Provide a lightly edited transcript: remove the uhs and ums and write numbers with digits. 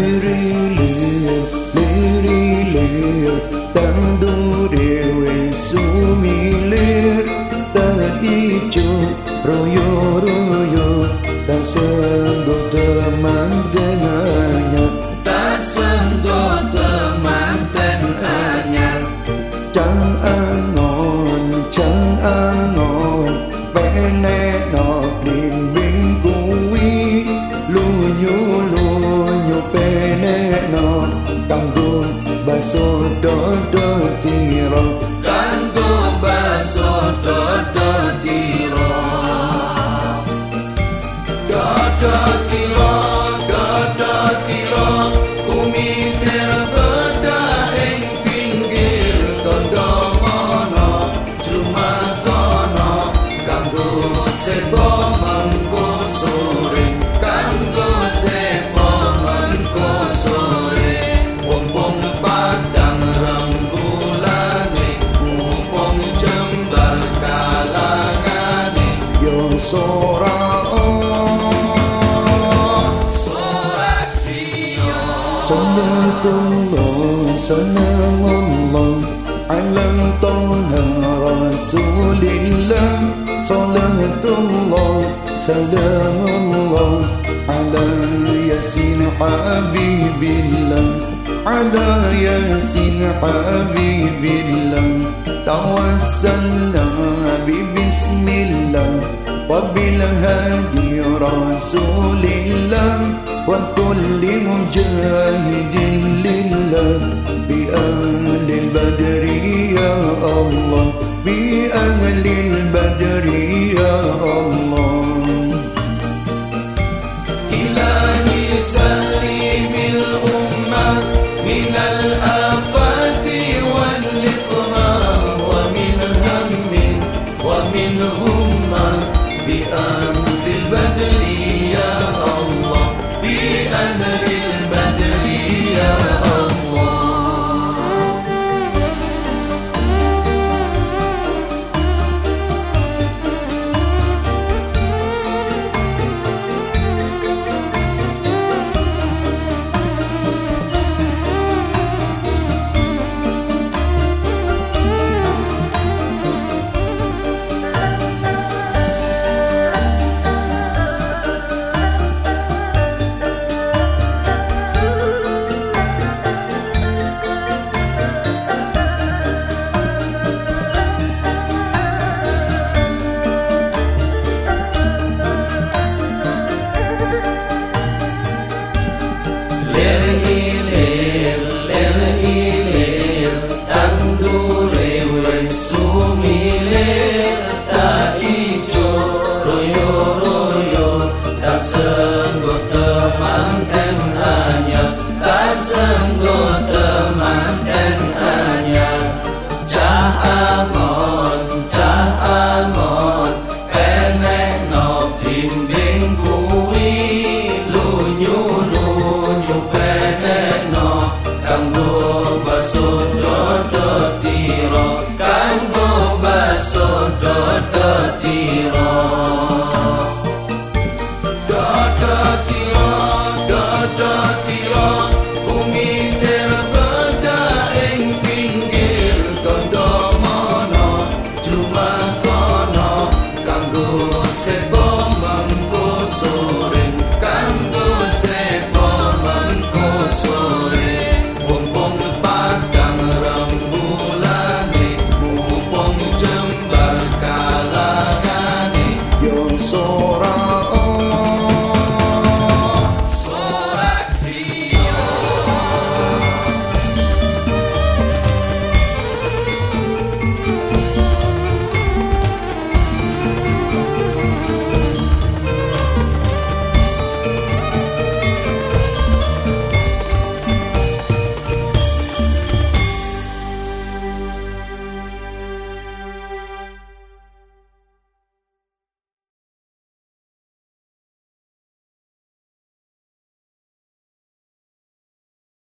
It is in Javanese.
Lirilir, lirilir, tandure wis sumilir, tak ijo royo-royo, tak senggo teman dengannya, tak senggo teman dengannya. Cang angon, penek no blimbing kuwi, lunyu penek no, kanggo baso dodo tiro, kanggo baso dodo tiro, dodo tiro, dodo tiro, kumitir bedah ing pinggir tondo mono, jumatono, kanggo sepo mengko sore, kanggo sepo mengko sore, wong padang rembulane, mumpung jembar kalangane, yo sora Salatullah, salam Allah ala Taha Rasulillah. Salatullah, salam Allah ala Yasin Habibillah, ala Yasin Habibillah. Tawassalna bismillah wa bil hadi Rasulillah, wa kulli mujahidin lillah, bi ahlil badri ya Allah, bi ahlil badri ya Allah. ilahi salimil ummah minal afati wal liqmah, wa min hammin wa min hummah, bi ahlil badri ya Allah, bi ahlil badri ya Allah. Ler-ilir, tandure wis sumilir, tak ijo royo-royo, tak senggo teman dengannya, tak senggo teman dengannya. Cah angon, penek no blimbing kuwi, lunyu penek no, kanggo baso dodo tiro, kanggo baso dodo tiro.